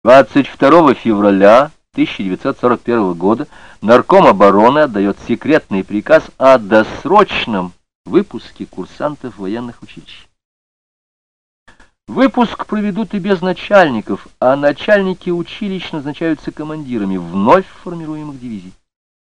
22 февраля 1941 года Нарком обороны отдает секретный приказ о досрочном выпуске курсантов военных училищ. Выпуск проведут и без начальников, а начальники училищ назначаются командирами вновь формируемых дивизий.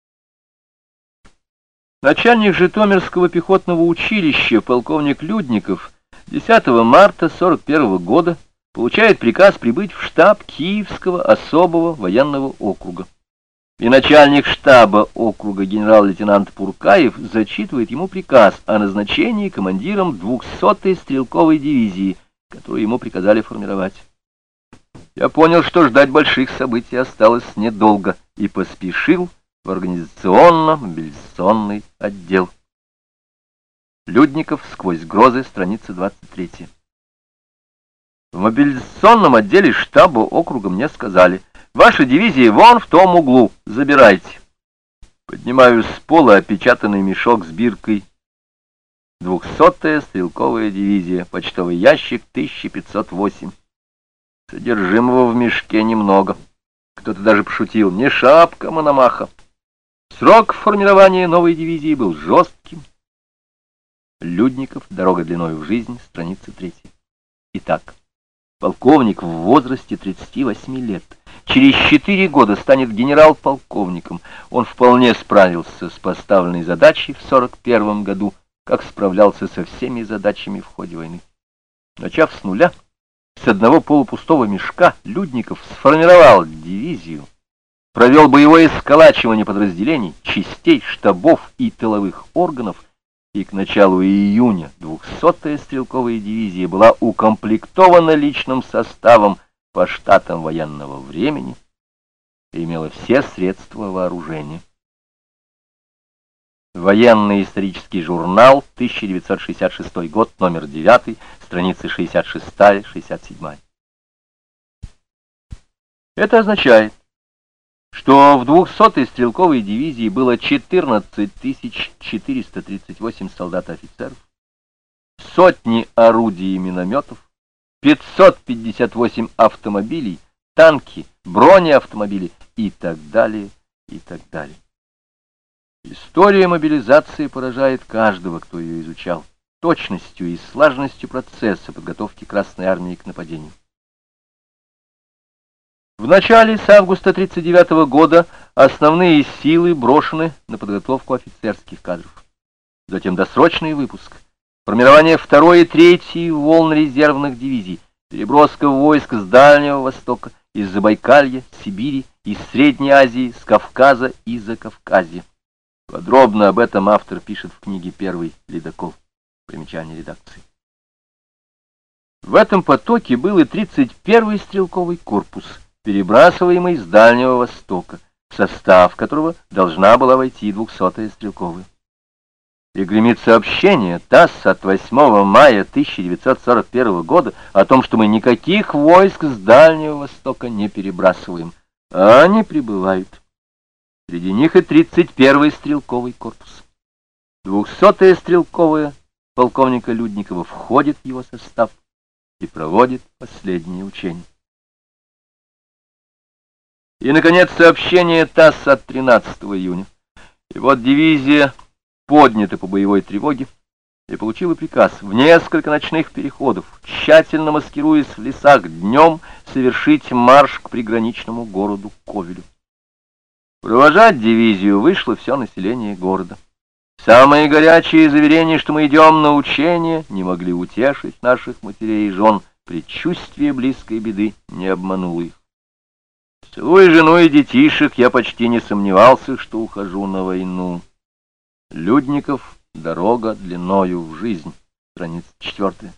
Начальник Житомирского пехотного училища полковник Людников 10 марта 1941 года получает приказ прибыть в штаб Киевского особого военного округа. И начальник штаба округа генерал-лейтенант Пуркаев зачитывает ему приказ о назначении командиром 200-й стрелковой дивизии, которую ему приказали формировать. Я понял, что ждать больших событий осталось недолго, и поспешил в организационно-мобилизационный отдел. Людников сквозь грозы, страница 23. В мобилизационном отделе штаба округа мне сказали: «Ваша дивизия вон в том углу, забирайте». Поднимаю с пола опечатанный мешок с биркой: 200-я стрелковая дивизия, почтовый ящик 1508. Содержимого в мешке немного. Кто-то даже пошутил: не шапка Мономаха. Срок формирования новой дивизии был жестким. Людников, «Дорога длиною в жизнь», страница 3. Итак, полковник в возрасте 38 лет через 4 года станет генерал-полковником. Он вполне справился с поставленной задачей в 1941 году, как справлялся со всеми задачами в ходе войны. Начав с нуля, с одного полупустого мешка, Людников сформировал дивизию, провел боевое сколачивание подразделений, частей, штабов и тыловых органов, и к началу июня 200-я стрелковая дивизия была укомплектована личным составом по штатам военного времени и имела все средства вооружения. Военный исторический журнал, 1966 год, номер 9, страницы 66-67. Это означает, что в 200-й стрелковой дивизии было 14 438 солдат и офицеров, сотни орудий и минометов, 558 автомобилей, танки, бронеавтомобили и так далее, и так далее. История мобилизации поражает каждого, кто ее изучал, точностью и слаженностью процесса подготовки Красной Армии к нападению. В начале с августа 1939 года основные силы брошены на подготовку офицерских кадров. Затем досрочный выпуск, формирование 2-й и 3-й волн резервных дивизий, переброска войск с Дальнего Востока, из Забайкалья, Сибири, из Средней Азии, с Кавказа и Закавказья. Подробно об этом автор пишет в книге «Первый ледокол». Примечание редакции. В этом потоке был и 31-й стрелковый корпус, перебрасываемый с Дальнего Востока, в состав которого должна была войти 200-я стрелковая. И гремит сообщение ТАСС от 8 мая 1941 года о том, что мы никаких войск с Дальнего Востока не перебрасываем, а они прибывают. Среди них и 31-й стрелковый корпус. 200-я стрелковая полковника Людникова входит в его состав и проводит последние учения. И, наконец, сообщение ТАСС от 13 июня. И вот дивизия поднята по боевой тревоге и получила приказ в несколько ночных переходов, тщательно маскируясь в лесах днем, совершить марш к приграничному городу Ковелю. Провожать дивизию вышло все население города. Самые горячие заверения, что мы идем на учения, не могли утешить наших матерей и жен. Предчувствие близкой беды не обмануло их. Целуя жену и детишек, я почти не сомневался, что ухожу на войну. Людников, «Дорога длиною в жизнь», страница 4.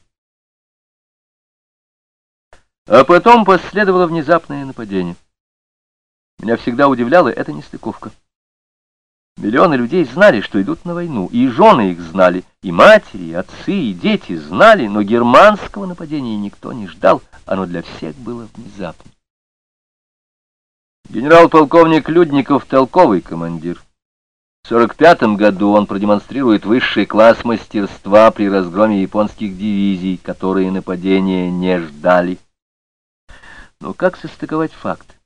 А потом последовало внезапное нападение. Меня всегда удивляла эта нестыковка. Миллионы людей знали, что идут на войну, и жены их знали, и матери, и отцы, и дети знали, но германского нападения никто не ждал, оно для всех было внезапным. Генерал-полковник Людников — толковый командир. В 1945 году он продемонстрирует высший класс мастерства при разгроме японских дивизий, которые нападения не ждали. Но как состыковать факты?